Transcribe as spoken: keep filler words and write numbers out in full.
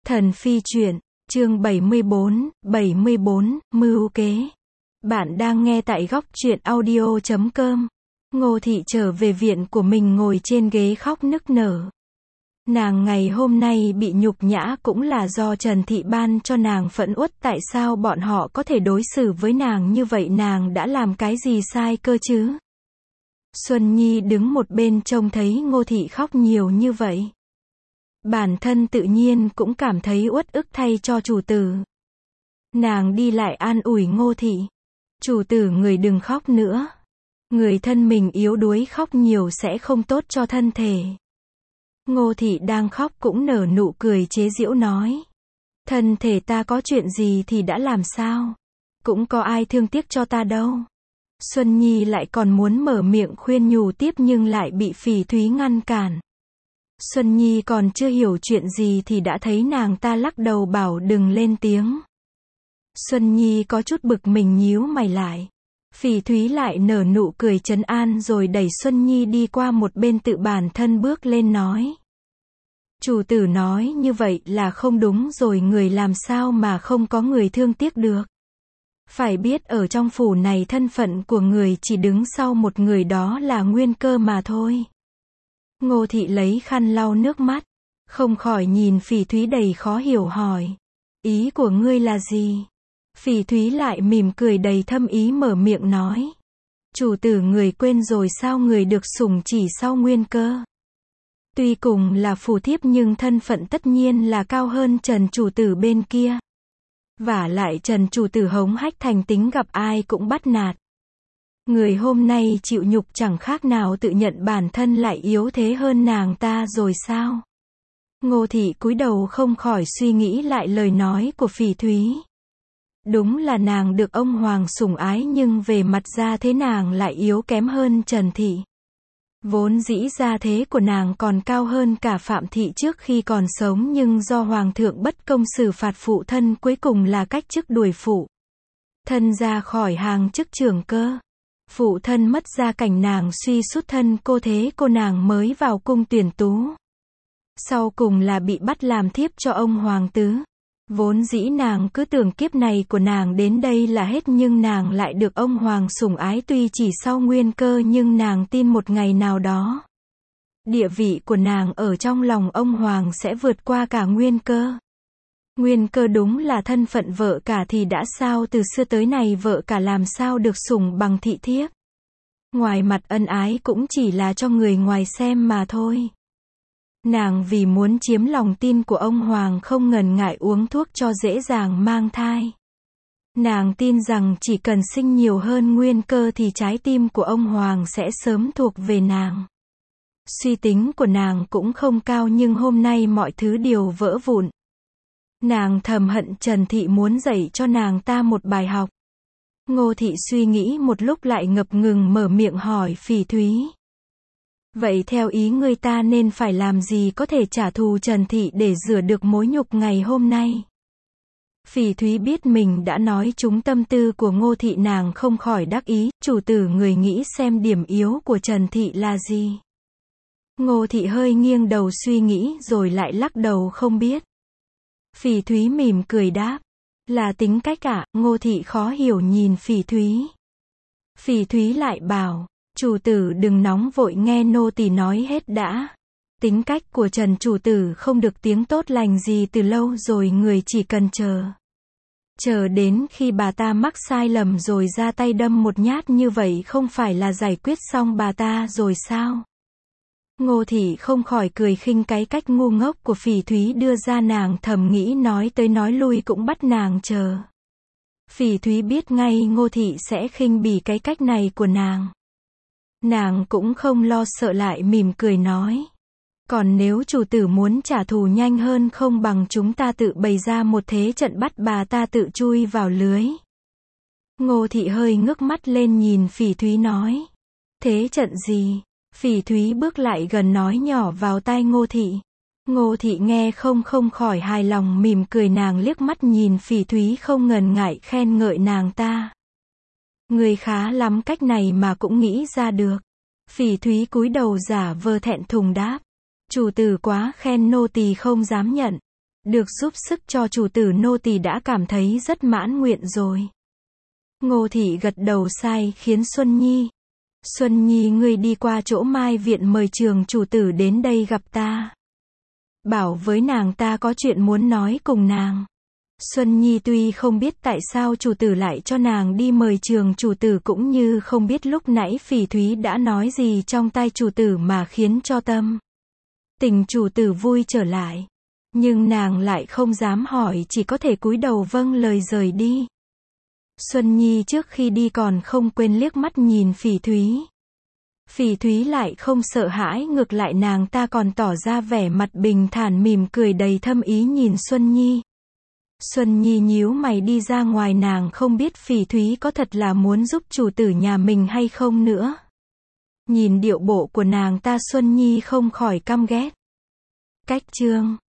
Thần phi truyện, chương bảy mươi bốn, bảy mươi bốn, mưu kế. Bạn đang nghe tại góc truyện audio chấm com. Ngô Thị trở về viện của mình ngồi trên ghế khóc nức nở. Nàng ngày hôm nay bị nhục nhã cũng là do Trần Thị ban cho nàng phẫn uất, tại sao bọn họ có thể đối xử với nàng như vậy, nàng đã làm cái gì sai cơ chứ? Xuân Nhi đứng một bên trông thấy Ngô Thị khóc nhiều như vậy. Bản thân tự nhiên cũng cảm thấy uất ức thay cho chủ tử. Nàng đi lại an ủi Ngô Thị. Chủ tử người đừng khóc nữa. Người thân mình yếu đuối khóc nhiều sẽ không tốt cho thân thể. Ngô Thị đang khóc cũng nở nụ cười chế giễu nói. Thân thể ta có chuyện gì thì đã làm sao? Cũng có ai thương tiếc cho ta đâu. Xuân Nhi lại còn muốn mở miệng khuyên nhủ tiếp nhưng lại bị Phỉ Thúy ngăn cản. Xuân Nhi còn chưa hiểu chuyện gì thì đã thấy nàng ta lắc đầu bảo đừng lên tiếng. Xuân Nhi có chút bực mình nhíu mày lại. Phỉ Thúy lại nở nụ cười trấn an rồi đẩy Xuân Nhi đi qua một bên, tự bản thân bước lên nói. Chủ tử nói như vậy là không đúng rồi, người làm sao mà không có người thương tiếc được. Phải biết ở trong phủ này thân phận của người chỉ đứng sau một người, đó là Nguyên Cơ mà thôi. Ngô Thị lấy khăn lau nước mắt, không khỏi nhìn Phỉ Thúy đầy khó hiểu hỏi. Ý của ngươi là gì? Phỉ Thúy lại mỉm cười đầy thâm ý mở miệng nói. Chủ tử người quên rồi sao, người được sủng chỉ sau Nguyên Cơ. Tuy cùng là phù thiếp nhưng thân phận tất nhiên là cao hơn Trần chủ tử bên kia. Vả lại Trần chủ tử hống hách thành tính, gặp ai cũng bắt nạt. Người hôm nay chịu nhục chẳng khác nào tự nhận bản thân lại yếu thế hơn nàng ta rồi sao? Ngô Thị cúi đầu không khỏi suy nghĩ lại lời nói của Phỉ Thúy. Đúng là nàng được ông hoàng sủng ái nhưng về mặt gia thế nàng lại yếu kém hơn Trần Thị. Vốn dĩ gia thế của nàng còn cao hơn cả Phạm Thị trước khi còn sống, nhưng do hoàng thượng bất công xử phạt phụ thân, cuối cùng là cách chức đuổi phụ thân ra khỏi hàng chức trưởng cơ. Phụ thân mất gia cảnh, nàng suy sút thân cô thế cô nàng mới vào cung tuyển tú. Sau cùng là bị bắt làm thiếp cho ông hoàng tứ. Vốn dĩ nàng cứ tưởng kiếp này của nàng đến đây là hết, nhưng nàng lại được ông hoàng sủng ái, tuy chỉ sau Nguyên Cơ nhưng nàng tin một ngày nào đó địa vị của nàng ở trong lòng ông hoàng sẽ vượt qua cả Nguyên Cơ. Nguyên Cơ đúng là thân phận vợ cả thì đã sao, từ xưa tới nay vợ cả làm sao được sủng bằng thị thiếp. Ngoài mặt ân ái cũng chỉ là cho người ngoài xem mà thôi. Nàng vì muốn chiếm lòng tin của ông hoàng không ngần ngại uống thuốc cho dễ dàng mang thai. Nàng tin rằng chỉ cần sinh nhiều hơn Nguyên Cơ thì trái tim của ông hoàng sẽ sớm thuộc về nàng. Suy tính của nàng cũng không cao nhưng hôm nay mọi thứ đều vỡ vụn. Nàng thầm hận Trần Thị muốn dạy cho nàng ta một bài học. Ngô Thị suy nghĩ một lúc lại ngập ngừng mở miệng hỏi Phỉ Thúy. Vậy theo ý ngươi ta nên phải làm gì có thể trả thù Trần Thị để rửa được mối nhục ngày hôm nay? Phỉ Thúy biết mình đã nói trúng tâm tư của Ngô Thị, nàng không khỏi đắc ý. Chủ tử người nghĩ xem điểm yếu của Trần Thị là gì? Ngô Thị hơi nghiêng đầu suy nghĩ rồi lại lắc đầu không biết. Phỉ Thúy mỉm cười đáp. Là tính cách ạ. Ngô Thị khó hiểu nhìn Phỉ Thúy. Phỉ Thúy lại bảo. Chủ tử đừng nóng vội, nghe nô tỳ nói hết đã. Tính cách của Trần chủ tử không được tiếng tốt lành gì từ lâu rồi, người chỉ cần chờ. Chờ đến khi bà ta mắc sai lầm rồi ra tay đâm một nhát, như vậy không phải là giải quyết xong bà ta rồi sao? Ngô Thị không khỏi cười khinh cái cách ngu ngốc của Phỉ Thúy đưa ra, nàng thầm nghĩ nói tới nói lui cũng bắt nàng chờ. Phỉ Thúy biết ngay Ngô Thị sẽ khinh bỉ cái cách này của nàng. Nàng cũng không lo sợ lại mỉm cười nói. Còn nếu chủ tử muốn trả thù nhanh hơn, không bằng chúng ta tự bày ra một thế trận bắt bà ta tự chui vào lưới. Ngô Thị hơi ngước mắt lên nhìn Phỉ Thúy nói. Thế trận gì? Phỉ Thúy bước lại gần nói nhỏ vào tai Ngô Thị. Ngô Thị nghe không không khỏi hài lòng mỉm cười, nàng liếc mắt nhìn Phỉ Thúy không ngần ngại khen ngợi nàng ta. Người khá lắm, cách này mà cũng nghĩ ra được. Phỉ Thúy cúi đầu giả vờ thẹn thùng đáp. Chủ tử quá khen, nô tỳ không dám nhận. Được giúp sức cho chủ tử nô tỳ đã cảm thấy rất mãn nguyện rồi. Ngô thị gật đầu sai khiến Xuân Nhi. Xuân Nhi ngươi đi qua chỗ Mai Viện mời trường chủ tử đến đây gặp ta. Bảo với nàng ta có chuyện muốn nói cùng nàng. Xuân Nhi tuy không biết tại sao chủ tử lại cho nàng đi mời trường chủ tử cũng như không biết lúc nãy Phỉ Thúy đã nói gì trong tai chủ tử mà khiến cho tâm tình chủ tử vui trở lại. Nhưng nàng lại không dám hỏi, chỉ có thể cúi đầu vâng lời rời đi. Xuân Nhi trước khi đi còn không quên liếc mắt nhìn Phỉ Thúy. Phỉ Thúy lại không sợ hãi, ngược lại nàng ta còn tỏ ra vẻ mặt bình thản mỉm cười đầy thâm ý nhìn Xuân Nhi. Xuân Nhi nhíu mày đi ra ngoài, nàng không biết Phỉ Thúy có thật là muốn giúp chủ tử nhà mình hay không nữa. Nhìn điệu bộ của nàng ta Xuân Nhi không khỏi căm ghét. Cách chương